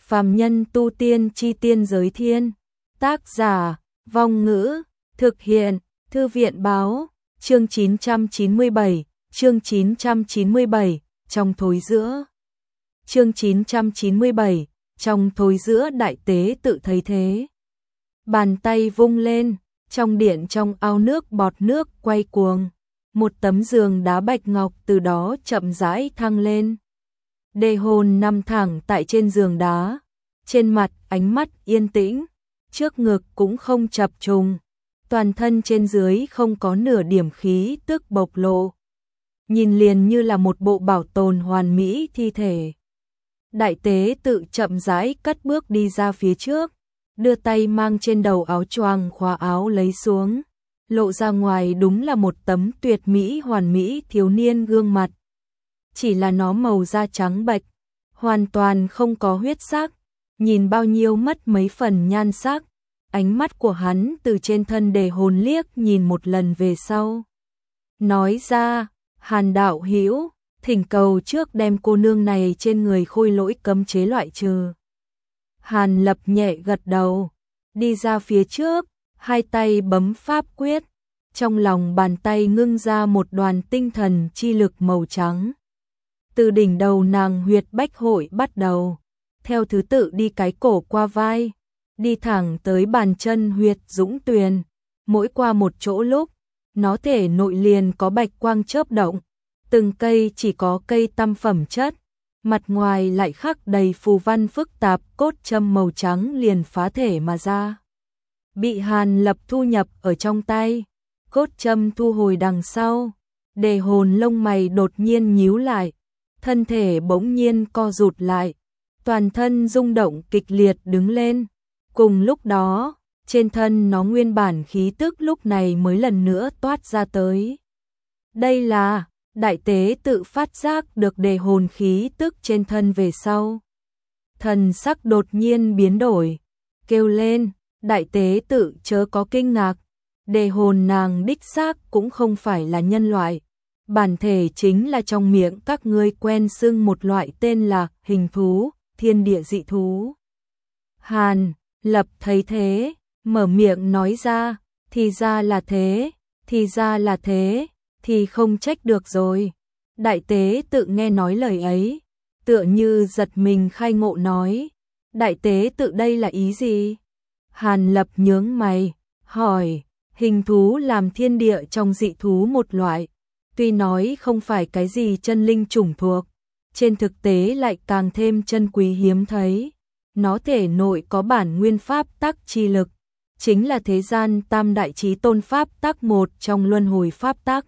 Phàm nhân tu tiên chi tiên giới thiên. Tác giả, Vong Ngữ, thực hiện, Thư viện báo, chương 997, chương 997, trong thối giữa. Chương 997, trong thối giữa đại tế tự thấy thế. Bàn tay vung lên, trong điện trong ao nước bọt nước quay cuồng. Một tấm giường đá bạch ngọc từ đó chậm rãi thăng lên. Đề Hồn nằm thẳng tại trên giường đá, trên mặt ánh mắt yên tĩnh, trước ngực cũng không chập trùng, toàn thân trên dưới không có nửa điểm khí tức bộc lộ. Nhìn liền như là một bộ bảo tồn hoàn mỹ thi thể. Đại tế tự chậm rãi cất bước đi ra phía trước, đưa tay mang trên đầu áo choàng khóa áo lấy xuống, lộ ra ngoài đúng là một tấm tuyệt mỹ hoàn mỹ thiếu niên gương mặt. Chỉ là nó màu da trắng bệch, hoàn toàn không có huyết sắc, nhìn bao nhiêu mất mấy phần nhan sắc. Ánh mắt của hắn từ trên thân Đề Hồn liếc nhìn một lần về sau. Nói ra, Hàn đạo hữu, thỉnh cầu trước đem cô nương này trên người khôi lỗi cấm chế loại trừ. Hàn Lập nhẹ gật đầu, đi ra phía trước, hai tay bấm pháp quyết, trong lòng bàn tay ngưng ra một đoàn tinh thần chi lực màu trắng. Từ đỉnh đầu nàng huyệt bách hội bắt đầu, theo thứ tự đi cái cổ qua vai, đi thẳng tới bàn chân huyệt dũng tuyền, mỗi qua một chỗ lúc, nó thể nội liền có bạch quang chớp động, từng cây chỉ có cây tam phẩm chất, mặt ngoài lại khắc đầy phù văn phức tạp, cốt châm màu trắng liền phá thể mà ra. Bị Hàn Lập thu nhập ở trong tay, cốt châm thu hồi đằng sau, Đề Hồn lông mày đột nhiên nhíu lại, thân thể bỗng nhiên co rụt lại, toàn thân rung động kịch liệt đứng lên. Cùng lúc đó, trên thân nó nguyên bản khí tức lúc này mới lần nữa toát ra tới. Đây là, đại tế tự phát giác được Đề Hồn khí tức trên thân về sau. Thần sắc đột nhiên biến đổi, kêu lên, đại tế tự chớ có kinh ngạc, Đề Hồn nàng đích xác cũng không phải là nhân loại. Bản thể chính là trong miệng các ngươi quen xưng một loại tên là hình thú, thiên địa dị thú. Hàn Lập thấy thế, mở miệng nói ra, thì ra là thế, thì ra là thế, thì không trách được rồi. Đại tế tự nghe nói lời ấy, tựa như giật mình khai ngộ nói, đại tế tự đây là ý gì? Hàn Lập nhướng mày, hỏi, hình thú làm thiên địa trong dị thú một loại, tuy nói không phải cái gì chân linh chủng thuộc, trên thực tế lại càng thêm chân quý hiếm thấy. Nó thể nội có bản nguyên pháp tắc chi lực, chính là thế gian tam đại chí tôn pháp tắc một trong luân hồi pháp tắc.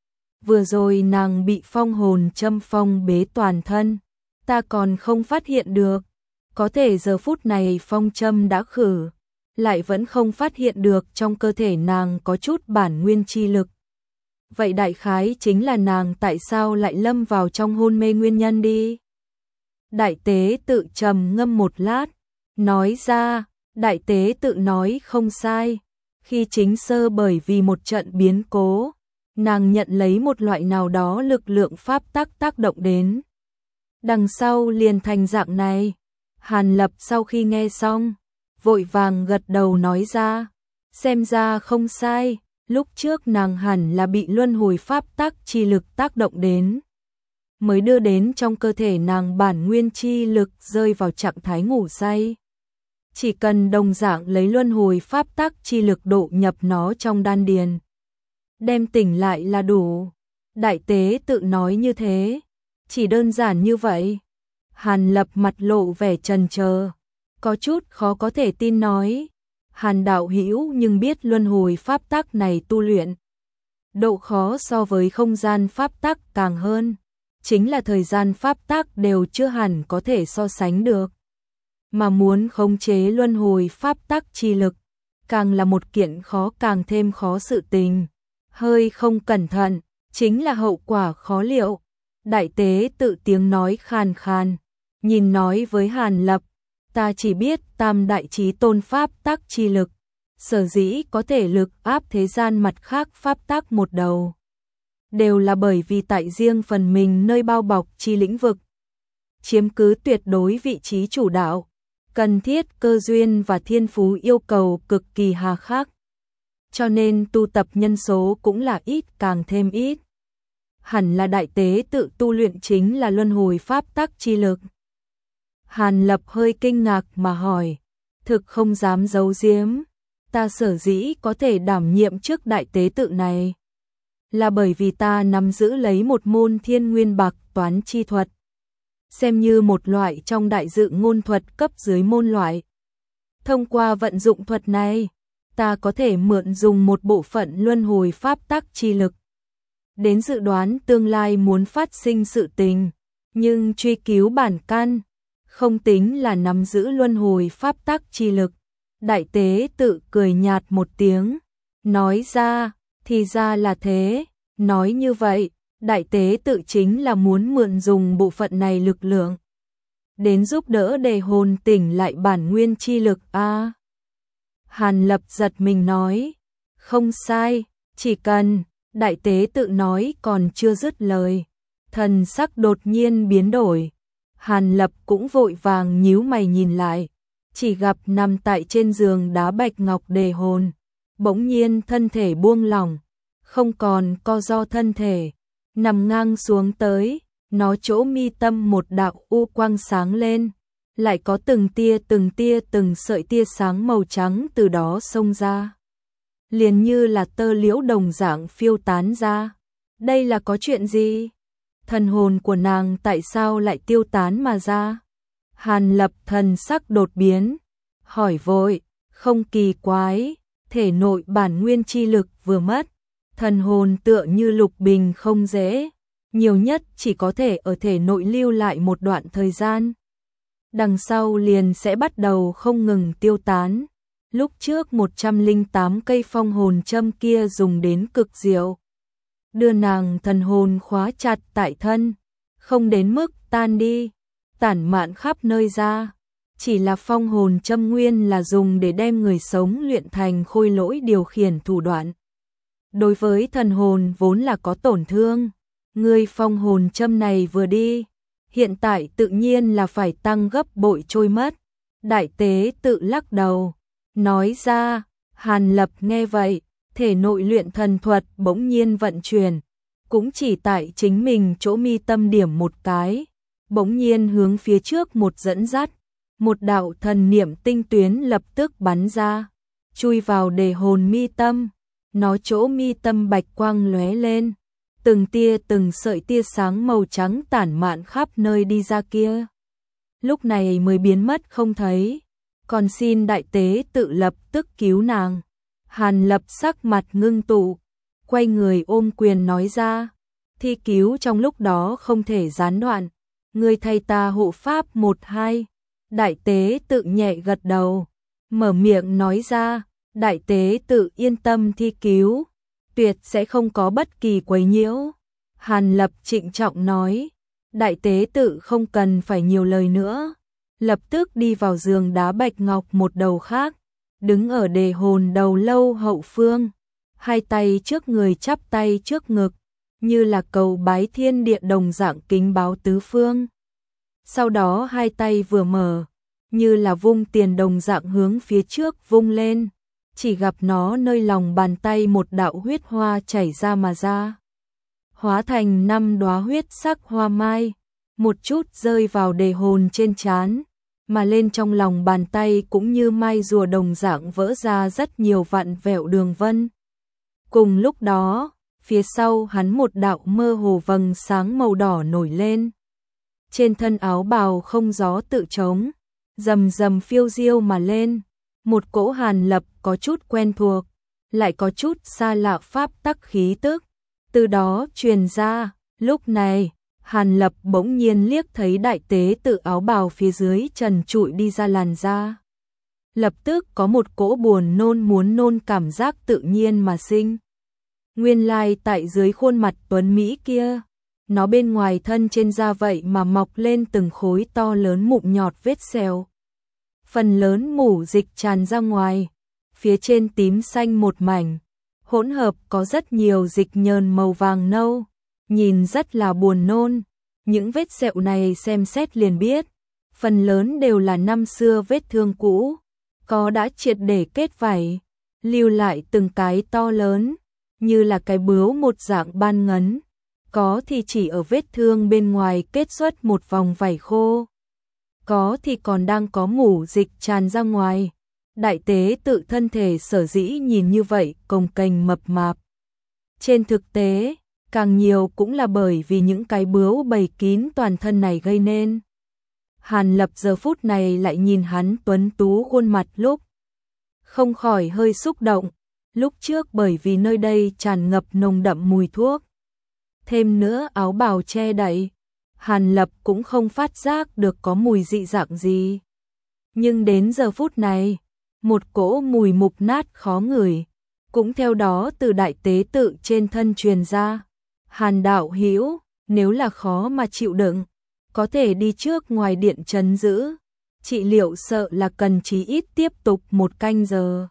Vừa rồi nàng bị phong hồn châm phong bế toàn thân, ta còn không phát hiện được, có thể giờ phút này phong châm đã khử, lại vẫn không phát hiện được trong cơ thể nàng có chút bản nguyên chi lực. Vậy đại khái chính là nàng tại sao lại lâm vào trong hôn mê nguyên nhân đi. Đại tế tự trầm ngâm một lát, nói ra, đại tế tự nói không sai, khi chính sơ bởi vì một trận biến cố, nàng nhận lấy một loại nào đó lực lượng pháp tắc tác động đến. Đằng sau liền thành dạng này. Hàn Lập sau khi nghe xong, vội vàng gật đầu nói ra, xem ra không sai, lúc trước nàng hẳn là bị luân hồi pháp tắc chi lực tác động đến, mới đưa đến trong cơ thể nàng bản nguyên chi lực rơi vào trạng thái ngủ say. Chỉ cần đồng dạng lấy luân hồi pháp tắc chi lực độ nhập nó trong đan điền, đem tỉnh lại là đủ. Đại tế tự nói như thế, chỉ đơn giản như vậy. Hàn Lập mặt lộ vẻ chần chờ, có chút khó có thể tin nói, Hàn đạo hữu nhưng biết luân hồi pháp tắc này tu luyện, độ khó so với không gian pháp tắc càng hơn, chính là thời gian pháp tắc đều chưa hẳn có thể so sánh được. Mà muốn khống chế luân hồi pháp tắc chi lực, càng là một kiện khó càng thêm khó sự tình, hơi không cẩn thận, chính là hậu quả khó liệu. Đại tế tự tiếng nói khàn khàn, nhìn nói với Hàn Lập, ta chỉ biết tam đại chí tôn pháp tắc chi lực, sở dĩ có thể lực áp thế gian mặt khác pháp tắc một đầu, đều là bởi vì tại riêng phần mình nơi bao bọc chi lĩnh vực, chiếm cứ tuyệt đối vị trí chủ đạo, cần thiết cơ duyên và thiên phú yêu cầu cực kỳ hà khắc. Cho nên tu tập nhân số cũng là ít càng thêm ít. Hẳn là đại tế tự tu luyện chính là luân hồi pháp tắc chi lực. Hàn Lập hơi kinh ngạc mà hỏi, thực không dám giấu giếm, ta sở dĩ có thể đảm nhiệm chức đại tế tự này, là bởi vì ta nắm giữ lấy một môn thiên nguyên bạc toán chi thuật, xem như một loại trong đại dự ngôn thuật cấp dưới môn loại. Thông qua vận dụng thuật này, ta có thể mượn dùng một bộ phận luân hồi pháp tắc chi lực đến dự đoán tương lai muốn phát sinh sự tình, nhưng truy cứu bản căn, không tính là nắm giữ luân hồi pháp tắc chi lực. Đại tế tự cười nhạt một tiếng, nói ra, thì ra là thế, nói như vậy, đại tế tự chính là muốn mượn dùng bộ phận này lực lượng đến giúp đỡ đề hồn tỉnh lại bản nguyên chi lực a. Hàn Lập giật mình nói, không sai, chỉ cần, đại tế tự nói còn chưa dứt lời, thần sắc đột nhiên biến đổi. Hàn Lập cũng vội vàng nhíu mày nhìn lại, chỉ gặp nằm tại trên giường đá bạch ngọc đề hồn, bỗng nhiên thân thể buông lỏng, không còn co ro thân thể, nằm ngang xuống tới, nó chỗ mi tâm một đạo u quang sáng lên, lại có từng tia từng sợi tia sáng màu trắng từ đó xông ra, liền như là tơ liễu đồng dạng phiêu tán ra. Đây là có chuyện gì? Thần hồn của nàng tại sao lại tiêu tán mà ra? Hàn Lập thần sắc đột biến, hỏi vội, không kỳ quái, thể nội bản nguyên chi lực vừa mất, thần hồn tựa như lục bình không dễ, nhiều nhất chỉ có thể ở thể nội lưu lại một đoạn thời gian. Đằng sau liền sẽ bắt đầu không ngừng tiêu tán. Lúc trước 108 cây phong hồn châm kia dùng đến cực diệu, đưa nàng thần hồn khóa chặt tại thân, không đến mức tan đi, tản mạn khắp nơi ra. Chỉ là phong hồn châm nguyên là dùng để đem người sống luyện thành khôi lỗi điều khiển thủ đoạn. Đối với thần hồn vốn là có tổn thương, người phong hồn châm này vừa đi, hiện tại tự nhiên là phải tăng gấp bội trôi mất. Đại tế tự lắc đầu, nói ra. Hàn Lập nghe vậy, thể nội luyện thần thuật bỗng nhiên vận chuyển, cũng chỉ tại chính mình chỗ mi tâm điểm một cái, bỗng nhiên hướng phía trước một dẫn dắt, một đạo thần niệm tinh tuyến lập tức bắn ra, chui vào đề hồn mi tâm, nó chỗ mi tâm bạch quang lóe lên, từng sợi tia sáng màu trắng tản mạn khắp nơi đi ra kia. Lúc này mới biến mất không thấy, còn xin đại tế tự lập tức cứu nàng. Hàn Lập sắc mặt ngưng tụ, quay người ôm quyền nói ra, thi cứu trong lúc đó không thể gián đoạn, ngươi thay ta hộ pháp 1-2. Đại tế tự nhẹ gật đầu, mở miệng nói ra, đại tế tự yên tâm thi cứu, tuyệt sẽ không có bất kỳ quấy nhiễu. Hàn Lập trịnh trọng nói, đại tế tự không cần phải nhiều lời nữa, lập tức đi vào giường đá bạch ngọc một đầu khác, đứng ở đề hồn đầu lâu hậu phương, hai tay trước người chắp tay trước ngực, như là cầu bái thiên địa đồng dạng kính báo tứ phương. Sau đó hai tay vừa mở, như là vung tiền đồng dạng hướng phía trước vung lên, chỉ gặp nó nơi lòng bàn tay một đạo huyết hoa chảy ra mà ra, hóa thành 5 đóa huyết sắc hoa mai, một chút rơi vào đề hồn trên trán, mà lên trong lòng bàn tay cũng như mai rùa đồng dạng vỡ ra rất nhiều vặn vẹo đường vân. Cùng lúc đó, phía sau hắn một đạo mơ hồ vầng sáng màu đỏ nổi lên. Trên thân áo bào không gió tự trống, rầm rầm phiêu diêu mà lên, một cỗ Hàn Lập có chút quen thuộc, lại có chút xa lạ pháp tắc khí tức, từ đó truyền ra. Lúc này, Hàn Lập bỗng nhiên liếc thấy đại tế tự áo bào phía dưới trần trụi đi ra làn da. Lập tức có một cỗ buồn nôn muốn nôn cảm giác tự nhiên mà sinh. Nguyên lai tại dưới khuôn mặt tuấn Mỹ kia, nó bên ngoài thân trên da vậy mà mọc lên từng khối to lớn mụn nhọt vết sẹo. Phần lớn mủ dịch tràn ra ngoài, phía trên tím xanh một mảnh, hỗn hợp có rất nhiều dịch nhờn màu vàng nâu, nhìn rất là buồn nôn. Những vết sẹo này xem xét liền biết, phần lớn đều là năm xưa vết thương cũ, có đã triệt để kết vảy, lưu lại từng cái to lớn, như là cái bướu một dạng ban ngấn, có thì chỉ ở vết thương bên ngoài kết xuất một vòng vảy khô, có thì còn đang có mủ dịch tràn ra ngoài. Đại tế tự thân thể sở dĩ nhìn như vậy cồng kềnh mập mạp. Trên thực tế, càng nhiều cũng là bởi vì những cái bướu bầy kín toàn thân này gây nên. Hàn Lập giờ phút này lại nhìn hắn tuấn tú khuôn mặt lúc không khỏi hơi xúc động, lúc trước bởi vì nơi đây tràn ngập nồng đậm mùi thuốc. Thêm nữa áo bào che đậy, Hàn Lập cũng không phát giác được có mùi dị dạng gì. Nhưng đến giờ phút này, một cỗ mùi mục nát khó ngửi, cũng theo đó từ đại tế tự trên thân truyền ra. Hàn đạo hữu, nếu là khó mà chịu đựng, có thể đi trước ngoài điện trấn giữ, trị liệu sợ là cần chí ít tiếp tục 1 canh giờ.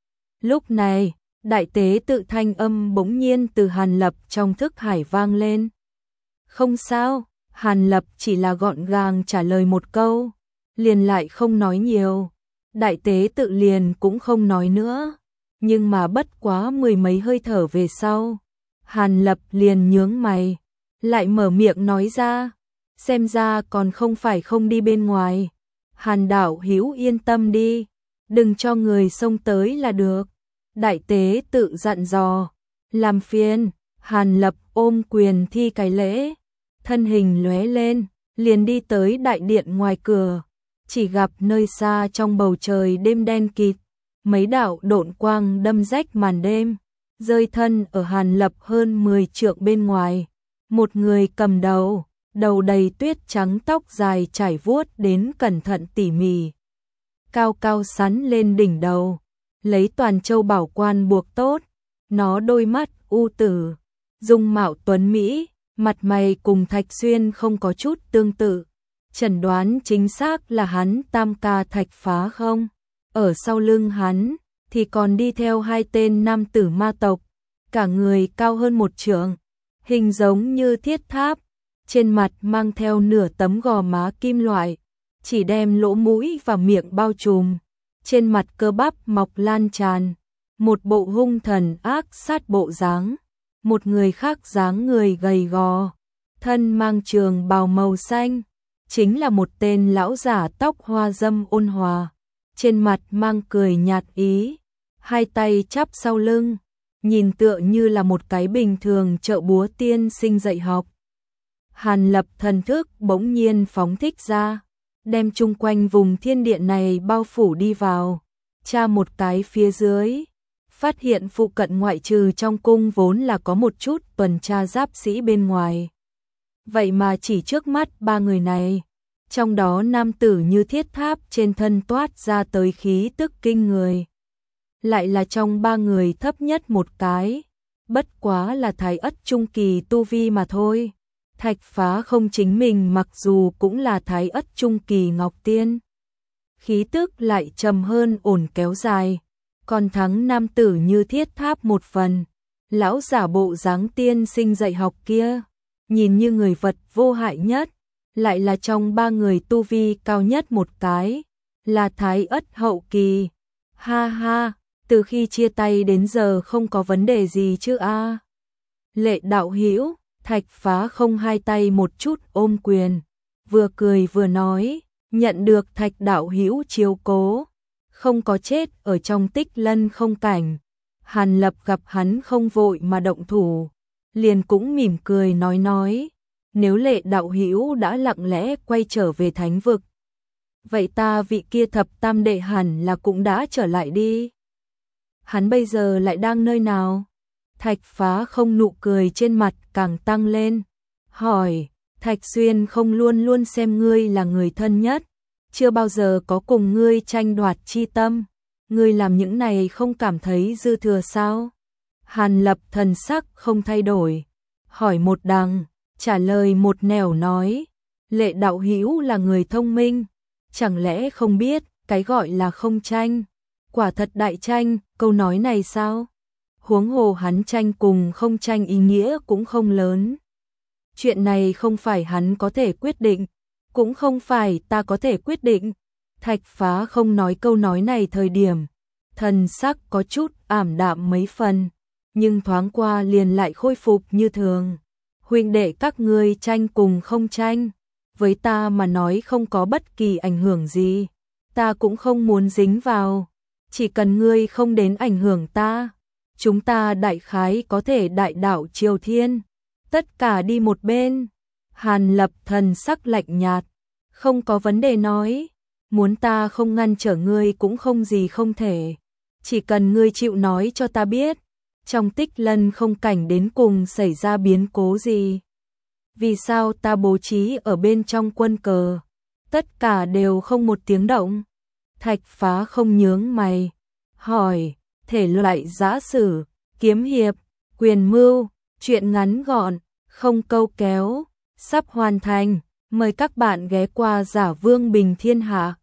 Lúc này, đại tế tự thanh âm bỗng nhiên từ Hàn Lập trong thức hải vang lên. Không sao, Hàn Lập chỉ là gọn gàng trả lời một câu, liền lại không nói nhiều. Đại tế tự liền cũng không nói nữa, nhưng mà bất quá 10 mấy hơi thở về sau, Hàn Lập liền nhướng mày, lại mở miệng nói ra, xem ra còn không phải không đi bên ngoài. Hàn đạo hữu yên tâm đi, đừng cho người xông tới là được. Đại tế tự dặn dò, làm phiền. Hàn Lập ôm quyền thi cái lễ, thân hình lóe lên, liền đi tới đại điện ngoài cửa. Chỉ gặp nơi xa trong bầu trời đêm đen kịt, mấy đạo độn quang đâm rách màn đêm, rơi thân ở Hàn Lập hơn 10 trượng bên ngoài. Một người cầm đầu, đầu đầy tuyết trắng, tóc dài trải vuốt đến cẩn thận tỉ mỉ, cao cao sắn lên đỉnh đầu, lấy toàn châu bảo quan buộc tốt. Nó đôi mắt u tử, dung mạo tuấn mỹ, mặt mày cùng Thạch Xuyên không có chút tương tự. Chẩn đoán chính xác là hắn Tam Ca Thạch Phá không? Ở sau lưng hắn thì còn đi theo 2 tên nam tử ma tộc, cả người cao hơn 1 trượng, hình giống như thiết tháp, trên mặt mang theo nửa tấm gò má kim loại, chỉ đem lỗ mũi và miệng bao trùm, trên mặt cơ bắp mọc lan tràn, một bộ hung thần ác sát bộ dáng. Một người khác dáng người gầy gò, thân mang trường bào màu xanh, chính là một tên lão giả tóc hoa râm ôn hòa, trên mặt mang cười nhạt ý, 2 tay chắp sau lưng, nhìn tựa như là một cái bình thường trợ búa tiên sinh dạy học. Hàn Lập thần thức bỗng nhiên phóng thích ra, đem chung quanh vùng thiên điện này bao phủ đi vào, tra một cái phía dưới, phát hiện phụ cận ngoại trừ trong cung vốn là có một chút tuần tra giáp sĩ bên ngoài. Vậy mà chỉ trước mắt 3 người này, trong đó nam tử như thiết tháp trên thân toát ra tới khí tức kinh người. Lại là trong 3 người thấp nhất một cái, bất quá là thái ất trung kỳ tu vi mà thôi. Thạch Phá không chính mình mặc dù cũng là thái ất trung kỳ ngọc tiên, khí tức lại trầm hơn ổn kéo dài, còn thắng nam tử như thiết tháp một phần. Lão giả bộ dáng tiên sinh dạy học kia, nhìn như người vật vô hại nhất, lại là trong 3 người tu vi cao nhất một cái, là thái ất hậu kỳ. Ha ha, từ khi chia tay đến giờ không có vấn đề gì chứ a? Lệ đạo hữu, Thạch Phá không 2 tay một chút ôm quyền, vừa cười vừa nói, nhận được Thạch đạo hữu chiếu cố, không có chết ở trong Tích Lân không cảnh. Hàn Lập gặp hắn không vội mà động thủ, liền cũng mỉm cười nói, nếu Lệ đạo hữu đã lặng lẽ quay trở về thánh vực, vậy ta vị kia thập tam đệ hẳn là cũng đã trở lại đi. Hắn bây giờ lại đang nơi nào? Thạch Phá không nụ cười trên mặt càng tăng lên, hỏi, Thạch Xuyên không luôn luôn xem ngươi là người thân nhất, chưa bao giờ có cùng ngươi tranh đoạt chi tâm, ngươi làm những này không cảm thấy dư thừa sao? Hàn Lập thần sắc không thay đổi, hỏi một đằng, trả lời một nẻo nói, Lệ đạo hữu là người thông minh, chẳng lẽ không biết cái gọi là không tranh, quả thật đại tranh, câu nói này sao? Huống hồ hắn tranh cùng không tranh ý nghĩa cũng không lớn. Chuyện này không phải hắn có thể quyết định, cũng không phải ta có thể quyết định. Thạch Phá không nói câu nói này thời điểm, thần sắc có chút ảm đạm mấy phần, nhưng thoáng qua liền lại khôi phục như thường. Huynh đệ các ngươi tranh cùng không tranh, với ta mà nói không có bất kỳ ảnh hưởng gì, ta cũng không muốn dính vào, chỉ cần ngươi không đến ảnh hưởng ta, chúng ta đại khái có thể đại đạo triều thiên, tất cả đi một bên. Hàn Lập thần sắc lạnh nhạt, không có vấn đề nói, muốn ta không ngăn trở ngươi cũng không gì không thể, chỉ cần ngươi chịu nói cho ta biết, trong Tích Lân không cảnh đến cùng xảy ra biến cố gì. Vì sao ta bố trí ở bên trong quân cờ, tất cả đều không một tiếng động. Thạch Phá không nhướng mày, hỏi, thể loại giã sử, kiếm hiệp, quyền mưu, chuyện ngắn gọn, không câu kéo, sắp hoàn thành, mời các bạn ghé qua Giả Vương Bình Thiên Hạ.